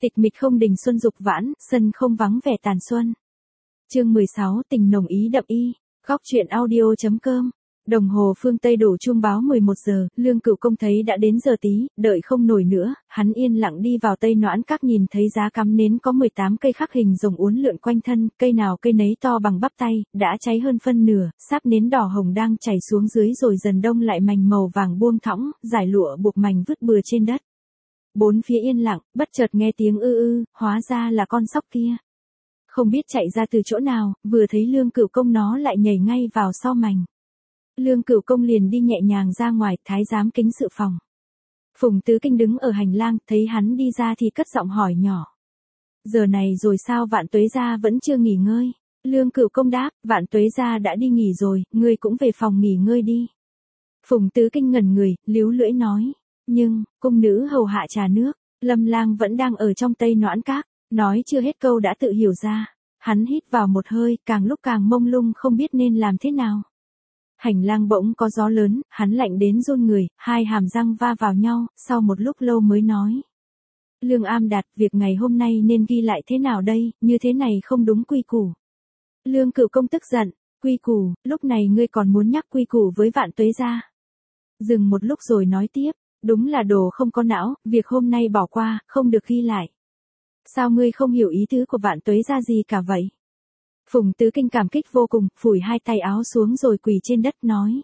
Tịch mịch không đình xuân dục vãn, sân không vắng vẻ tàn xuân. Chương 16, tình nồng ý đậm y. Góc truyện audio.com. Đồng hồ phương Tây đổ chuông báo 11 giờ, Lương Cửu Công thấy đã đến giờ tí, đợi không nổi nữa, hắn yên lặng đi vào Tây Noãn Các, nhìn thấy giá cắm nến có 18 cây khắc hình rồng uốn lượn quanh thân, cây nào cây nấy to bằng bắp tay, đã cháy hơn phân nửa, sáp nến đỏ hồng đang chảy xuống dưới rồi dần đông lại mảnh màu vàng buông thõng, giải lụa buộc mảnh vứt bừa trên đất. Bốn phía yên lặng, bất chợt nghe tiếng ư, hóa ra là con sóc kia. Không biết chạy ra từ chỗ nào, vừa thấy Lương Cửu Công nó lại nhảy ngay vào sau mành. Lương Cửu Công liền đi nhẹ nhàng ra ngoài, thái giám kính sự phòng. Phùng Tứ Kinh đứng ở hành lang, thấy hắn đi ra thì cất giọng hỏi nhỏ. Giờ này rồi sao Vạn Tuế gia vẫn chưa nghỉ ngơi? Lương Cửu Công đáp, Vạn Tuế gia đã đi nghỉ rồi, ngươi cũng về phòng nghỉ ngơi đi. Phùng Tứ Kinh ngẩn người, líu lưỡi nói. Nhưng, cung nữ hầu hạ trà nước, Lâm Lang vẫn đang ở trong Tây Noãn Các, nói chưa hết câu đã tự hiểu ra. Hắn hít vào một hơi, càng lúc càng mông lung không biết nên làm thế nào. Hành lang bỗng có gió lớn, hắn lạnh đến run người, hai hàm răng va vào nhau, sau một lúc lâu mới nói. Lương Am Đạt, việc ngày hôm nay nên ghi lại thế nào đây, như thế này không đúng quy củ. Lương Cửu Công tức giận, quy củ, lúc này ngươi còn muốn nhắc quy củ với Vạn Tuế gia. Dừng một lúc rồi nói tiếp, đúng là đồ không có não, việc hôm nay bỏ qua, không được ghi lại. Sao ngươi không hiểu ý tứ của Vạn Tuế gia gì cả vậy? Phùng Tứ Kinh cảm kích vô cùng, phủi hai tay áo xuống rồi quỳ trên đất nói.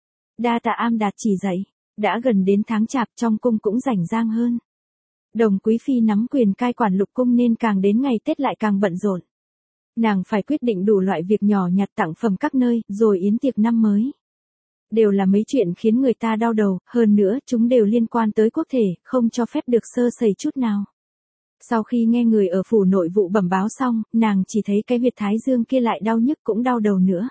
Đa tạ Am Đạt chỉ dạy, đã gần đến tháng chạp trong cung cũng rảnh rang hơn. Đồng Quý Phi nắm quyền cai quản lục cung nên càng đến ngày Tết lại càng bận rộn. Nàng phải quyết định đủ loại việc nhỏ nhặt tặng phẩm các nơi, rồi yến tiệc năm mới. Đều là mấy chuyện khiến người ta đau đầu, hơn nữa chúng đều liên quan tới quốc thể, không cho phép được sơ sẩy chút nào. Sau khi nghe người ở phủ nội vụ bẩm báo xong, nàng chỉ thấy cái huyệt thái dương kia lại đau nhức cũng đau đầu nữa.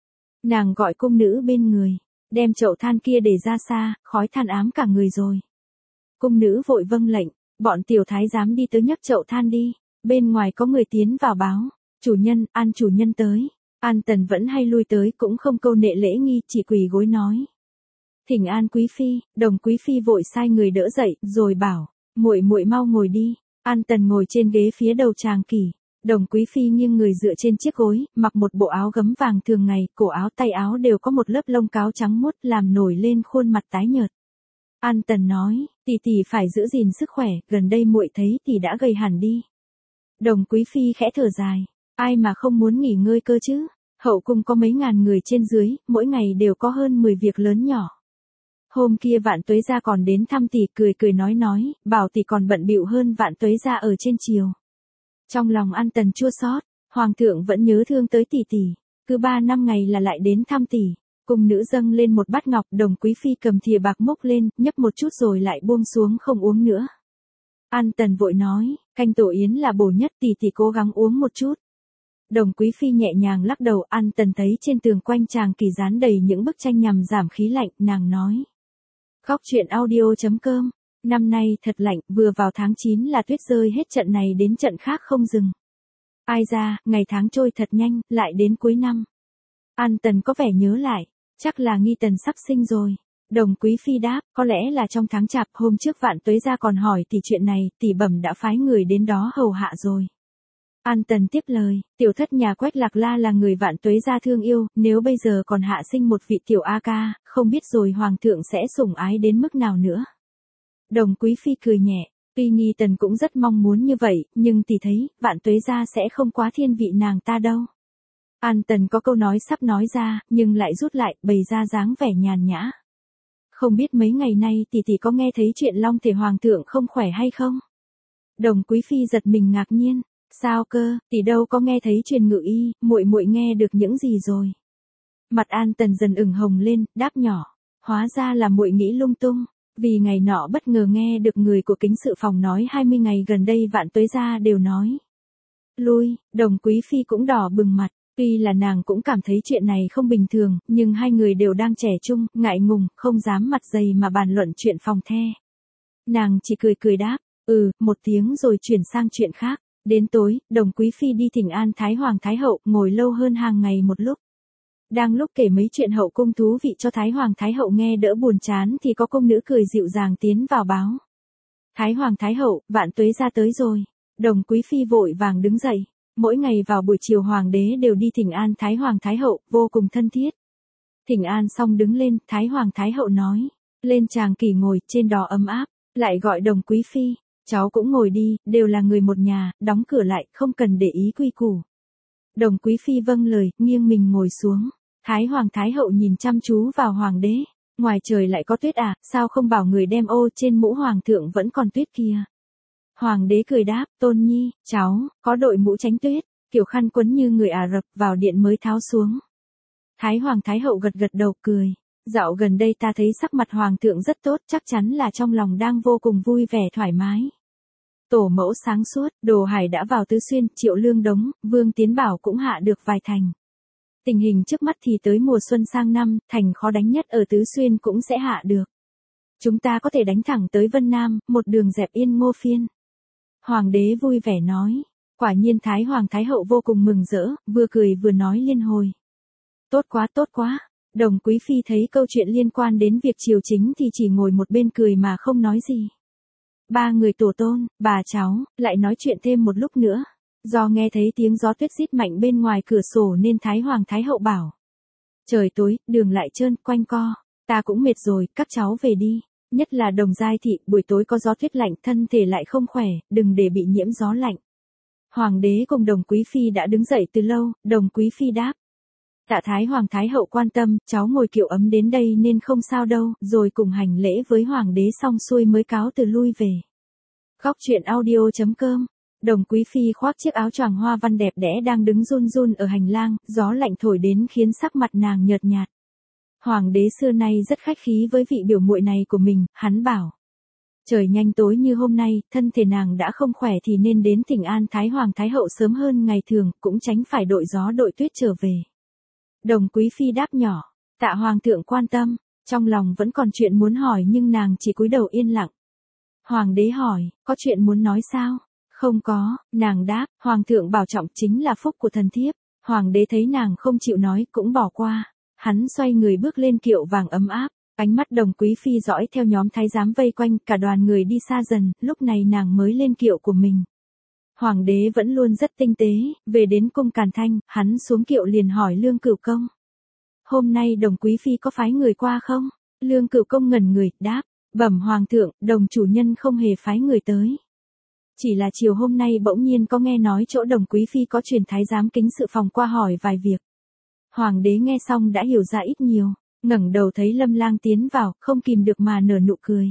Nàng gọi cung nữ bên người, đem chậu than kia để ra xa, khói than ám cả người rồi. Cung nữ vội vâng lệnh, bọn tiểu thái giám đi tới nhấc chậu than đi, bên ngoài có người tiến vào báo, chủ nhân, An chủ nhân tới. An Tần vẫn hay lui tới cũng không câu nệ lễ nghi, chỉ quỳ gối nói. Thỉnh An Quý Phi, Đồng Quý Phi vội sai người đỡ dậy, rồi bảo, muội muội mau ngồi đi. An Tần ngồi trên ghế phía đầu tràng kỷ, Đồng Quý Phi nghiêng người dựa trên chiếc gối, mặc một bộ áo gấm vàng thường ngày, cổ áo tay áo đều có một lớp lông cáo trắng muốt làm nổi lên khuôn mặt tái nhợt. An Tần nói, tỷ tỷ phải giữ gìn sức khỏe, gần đây muội thấy tỷ đã gầy hẳn đi. Đồng Quý Phi khẽ thở dài, ai mà không muốn nghỉ ngơi cơ chứ? Hậu cung có mấy ngàn người trên dưới, mỗi ngày đều có hơn 10 việc lớn nhỏ. Hôm kia Vạn Tuế gia còn đến thăm tỷ, cười nói, bảo tỷ còn bận bịu hơn Vạn Tuế gia ở trên triều. Trong lòng An Tần chua xót, hoàng thượng vẫn nhớ thương tới tỷ, cứ 3 năm ngày là lại đến thăm tỷ. Cung nữ dâng lên một bát ngọc, Đồng Quý Phi cầm thìa bạc múc lên, nhấp một chút rồi lại buông xuống không uống nữa. An Tần vội nói, canh tổ yến là bổ nhất, tỷ cố gắng uống một chút. Đồng Quý Phi nhẹ nhàng lắc đầu. An Tần thấy trên tường quanh tràng kỷ dán đầy những bức tranh nhằm giảm khí lạnh, nàng nói. Góc truyện audio.com. Năm nay thật lạnh, vừa vào tháng 9 là tuyết rơi hết trận này đến trận khác không dừng. Ai ra, ngày tháng trôi thật nhanh, lại đến cuối năm. An Tần có vẻ nhớ lại, chắc là Nghi Tần sắp sinh rồi. Đồng Quý Phi đáp, có lẽ là trong tháng chạp, hôm trước Vạn Tuế gia còn hỏi tỷ chuyện này, tỷ bẩm đã phái người đến đó hầu hạ rồi. An Tần tiếp lời, tiểu thất nhà Quách Lạc La là người Vạn Tuế gia thương yêu, nếu bây giờ còn hạ sinh một vị tiểu A ca, không biết rồi hoàng thượng sẽ sủng ái đến mức nào nữa. Đồng Quý Phi cười nhẹ, tuy Nghi Tần cũng rất mong muốn như vậy, nhưng tỷ thấy, Vạn Tuế gia sẽ không quá thiên vị nàng ta đâu. An Tần có câu nói sắp nói ra, nhưng lại rút lại, bày ra dáng vẻ nhàn nhã. Không biết mấy ngày nay tỷ có nghe thấy chuyện long thể hoàng thượng không khỏe hay không? Đồng Quý Phi giật mình ngạc nhiên. Sao cơ, tỷ đâu có nghe thấy truyền ngự y, muội nghe được những gì rồi? Mặt An Tần dần ửng hồng lên, đáp nhỏ, hóa ra là muội nghĩ lung tung, vì ngày nọ bất ngờ nghe được người của kính sự phòng nói 20 ngày gần đây Vạn Tuế gia đều nói. Lui, Đồng Quý Phi cũng đỏ bừng mặt, tuy là nàng cũng cảm thấy chuyện này không bình thường, nhưng hai người đều đang trẻ trung, ngại ngùng, không dám mặt dày mà bàn luận chuyện phòng the. Nàng chỉ cười đáp, một tiếng rồi chuyển sang chuyện khác. Đến tối, Đồng Quý Phi đi thỉnh an Thái Hoàng Thái Hậu, ngồi lâu hơn hàng ngày một lúc. Đang lúc kể mấy chuyện hậu cung thú vị cho Thái Hoàng Thái Hậu nghe đỡ buồn chán thì có cung nữ cười dịu dàng tiến vào báo. Thái Hoàng Thái Hậu, Vạn Tuế gia tới rồi. Đồng Quý Phi vội vàng đứng dậy. Mỗi ngày vào buổi chiều hoàng đế đều đi thỉnh an Thái Hoàng Thái Hậu, vô cùng thân thiết. Thỉnh an xong đứng lên, Thái Hoàng Thái Hậu nói. Lên chàng kỳ ngồi, trên đó ấm áp. Lại gọi Đồng Quý Phi. Cháu cũng ngồi đi, đều là người một nhà, đóng cửa lại, không cần để ý quy củ. Đồng Quý Phi vâng lời, nghiêng mình ngồi xuống. Thái Hoàng Thái Hậu nhìn chăm chú vào hoàng đế. Ngoài trời lại có tuyết à, sao không bảo người đem ô trên mũ hoàng thượng vẫn còn tuyết kia. Hoàng đế cười đáp, Tôn Nhi, cháu, có đội mũ tránh tuyết, kiểu khăn quấn như người Ả Rập vào điện mới tháo xuống. Thái Hoàng Thái Hậu gật gật đầu cười. Dạo gần đây ta thấy sắc mặt hoàng thượng rất tốt, chắc chắn là trong lòng đang vô cùng vui vẻ thoải mái. Tổ mẫu sáng suốt, Đồ Hải đã vào Tứ Xuyên, Triệu Lương đóng, Vương Tiến Bảo cũng hạ được vài thành. Tình hình trước mắt thì tới mùa xuân sang năm, thành khó đánh nhất ở Tứ Xuyên cũng sẽ hạ được. Chúng ta có thể đánh thẳng tới Vân Nam, một đường dẹp Yên Ngô Phiên. Hoàng đế vui vẻ nói. Quả nhiên Thái Hoàng Thái Hậu vô cùng mừng rỡ, vừa cười vừa nói liên hồi. Tốt quá tốt quá. Đồng Quý Phi thấy câu chuyện liên quan đến việc triều chính thì chỉ ngồi một bên cười mà không nói gì. Ba người tổ tôn, bà cháu, lại nói chuyện thêm một lúc nữa. Do nghe thấy tiếng gió tuyết rít mạnh bên ngoài cửa sổ nên Thái Hoàng Thái Hậu bảo. Trời tối, đường lại trơn, quanh co. Ta cũng mệt rồi, các cháu về đi. Nhất là Đồng Giai Thị, buổi tối có gió tuyết lạnh, thân thể lại không khỏe, đừng để bị nhiễm gió lạnh. Hoàng đế cùng Đồng Quý Phi đã đứng dậy từ lâu, Đồng Quý Phi đáp. Tạ Thái Hoàng Thái Hậu quan tâm, cháu ngồi kiệu ấm đến đây nên không sao đâu, rồi cùng hành lễ với Hoàng đế xong xuôi mới cáo từ lui về. Góc truyện audio.com. Đồng Quý Phi khoác chiếc áo choàng hoa văn đẹp đẽ đang đứng run run ở hành lang, gió lạnh thổi đến khiến sắc mặt nàng nhợt nhạt. Hoàng đế xưa nay rất khách khí với vị biểu muội này của mình, hắn bảo. Trời nhanh tối như hôm nay, thân thể nàng đã không khỏe thì nên đến thỉnh an Thái Hoàng Thái Hậu sớm hơn ngày thường, cũng tránh phải đội gió đội tuyết trở về. Đồng Quý Phi đáp nhỏ, tạ Hoàng thượng quan tâm, trong lòng vẫn còn chuyện muốn hỏi nhưng nàng chỉ cúi đầu yên lặng. Hoàng đế hỏi, có chuyện muốn nói sao? Không có, nàng đáp, Hoàng thượng bảo trọng chính là phúc của thần thiếp. Hoàng đế thấy nàng không chịu nói cũng bỏ qua. Hắn xoay người bước lên kiệu vàng ấm áp, ánh mắt Đồng Quý Phi dõi theo nhóm thái giám vây quanh, cả đoàn người đi xa dần, lúc này nàng mới lên kiệu của mình. Hoàng đế vẫn luôn rất tinh tế, về đến cung Càn Thanh, hắn xuống kiệu liền hỏi Lương Cửu Công. Hôm nay Đồng Quý Phi có phái người qua không? Lương Cửu Công ngẩn người, đáp, bẩm Hoàng thượng, Đồng chủ nhân không hề phái người tới. Chỉ là chiều hôm nay bỗng nhiên có nghe nói chỗ Đồng Quý Phi có truyền thái giám kính sự phòng qua hỏi vài việc. Hoàng đế nghe xong đã hiểu ra ít nhiều, ngẩng đầu thấy Lâm Lang tiến vào, không kìm được mà nở nụ cười.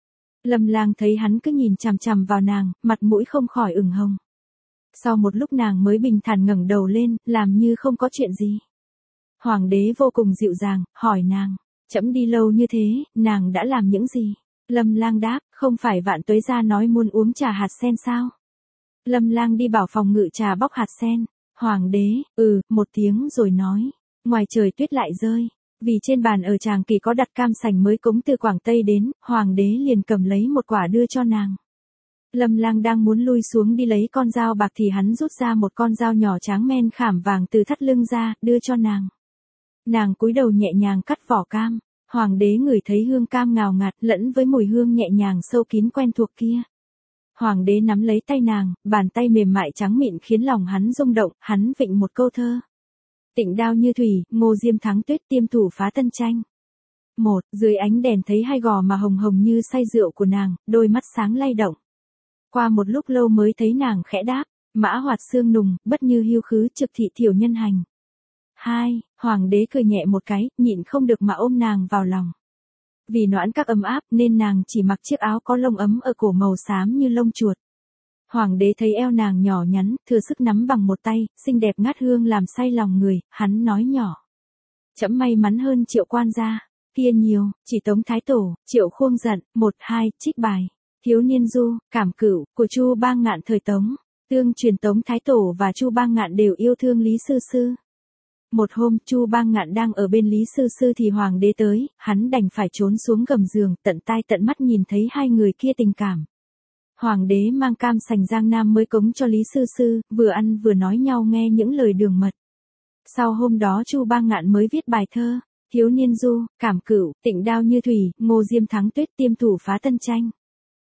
Lâm Lang thấy hắn cứ nhìn chằm chằm vào nàng, mặt mũi không khỏi ửng hồng. Sau một lúc nàng mới bình thản ngẩng đầu lên, làm như không có chuyện gì. Hoàng đế vô cùng dịu dàng, hỏi nàng, trẫm đi lâu như thế, nàng đã làm những gì? Lâm Lang đáp, không phải Vạn Tuế gia nói muốn uống trà hạt sen sao? Lâm Lang đi bảo phòng ngự trà bóc hạt sen. Hoàng đế, một tiếng rồi nói, ngoài trời tuyết lại rơi. Vì trên bàn ở Tràng Kỳ có đặt cam sành mới cống từ Quảng Tây đến, Hoàng đế liền cầm lấy một quả đưa cho nàng. Lâm Lang đang muốn lui xuống đi lấy con dao bạc thì hắn rút ra một con dao nhỏ tráng men khảm vàng từ thắt lưng ra, đưa cho nàng. Nàng cúi đầu nhẹ nhàng cắt vỏ cam. Hoàng đế ngửi thấy hương cam ngào ngạt lẫn với mùi hương nhẹ nhàng sâu kín quen thuộc kia. Hoàng đế nắm lấy tay nàng, bàn tay mềm mại trắng mịn khiến lòng hắn rung động, hắn vịnh một câu thơ. Tịnh đao như thủy, Ngô Diêm thắng tuyết tiêm thủ phá tân tranh. Dưới ánh đèn thấy hai gò mà hồng hồng như say rượu của nàng, đôi mắt sáng lay động. Qua một lúc lâu mới thấy nàng khẽ đáp, mã hoạt xương nùng, bất như hiu khứ trực thị thiểu nhân hành. Hoàng đế cười nhẹ một cái, nhịn không được mà ôm nàng vào lòng. Vì noãn các ấm áp nên nàng chỉ mặc chiếc áo có lông ấm ở cổ màu xám như lông chuột. Hoàng đế thấy eo nàng nhỏ nhắn, thừa sức nắm bằng một tay, xinh đẹp ngát hương làm say lòng người, hắn nói nhỏ. Trẫm may mắn hơn Triệu quan gia, kia nhiều, chỉ Tống Thái Tổ, Triệu Khuông giận, 1-2, trích bài. Thiếu niên du, cảm cửu, của Chu Ba Ngạn thời Tống. Tương truyền Tống Thái Tổ và Chu Ba Ngạn đều yêu thương Lý Sư Sư. Một hôm, Chu Ba Ngạn đang ở bên Lý Sư Sư thì Hoàng đế tới, hắn đành phải trốn xuống gầm giường, tận tai tận mắt nhìn thấy hai người kia tình cảm. Hoàng đế mang cam sành Giang Nam mới cống cho Lý Sư Sư, vừa ăn vừa nói nhau nghe những lời đường mật. Sau hôm đó Chu Ba Ngạn mới viết bài thơ, thiếu niên du, cảm cửu, tịnh đao như thủy, Ngô Diêm thắng tuyết tiêm thủ phá tân tranh.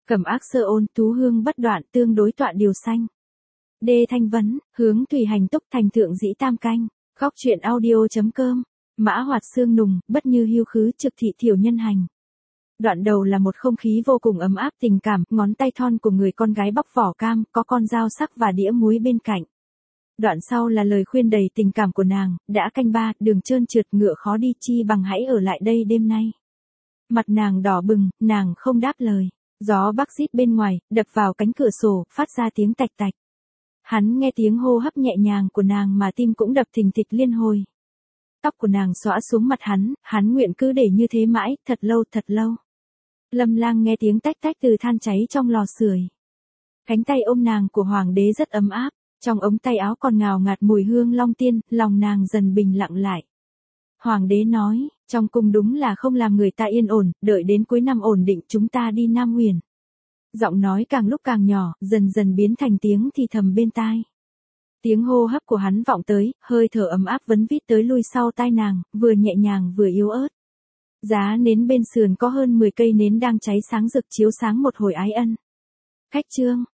Cẩm ác sơ ôn, tú hương bất đoạn, tương đối tọa điều xanh. Đê thanh vấn, hướng thủy hành túc, thành thượng dĩ tam canh. Góc truyện audio.com. Mã hoạt xương nùng, bất như hưu khứ, trực thị thiểu nhân hành. Đoạn đầu là một không khí vô cùng ấm áp tình cảm, ngón tay thon của người con gái bóc vỏ cam, có con dao sắc và đĩa muối bên cạnh. Đoạn sau là lời khuyên đầy tình cảm của nàng, đã canh ba, đường trơn trượt ngựa khó đi chi bằng hãy ở lại đây đêm nay. Mặt nàng đỏ bừng, nàng không đáp lời. Gió bắc rít bên ngoài, đập vào cánh cửa sổ, phát ra tiếng tạch tạch. Hắn nghe tiếng hô hấp nhẹ nhàng của nàng mà tim cũng đập thình thịch liên hồi. Tóc của nàng xõa xuống mặt hắn nguyện cứ để như thế mãi, thật lâu thật lâu. Lâm Lang nghe tiếng tách tách từ than cháy trong lò sưởi. Cánh tay ôm nàng của hoàng đế rất ấm áp, trong ống tay áo còn ngào ngạt mùi hương long tiên, lòng nàng dần bình lặng lại. Hoàng đế nói, trong cung đúng là không làm người ta yên ổn, đợi đến cuối năm ổn định chúng ta đi Nam Nguyền. Giọng nói càng lúc càng nhỏ, dần dần biến thành tiếng thì thầm bên tai. Tiếng hô hấp của hắn vọng tới, hơi thở ấm áp vấn vít tới lui sau tai nàng, vừa nhẹ nhàng vừa yếu ớt. Giá nến bên sườn có hơn 10 cây nến đang cháy sáng rực chiếu sáng một hồi ái ân. Khách trương,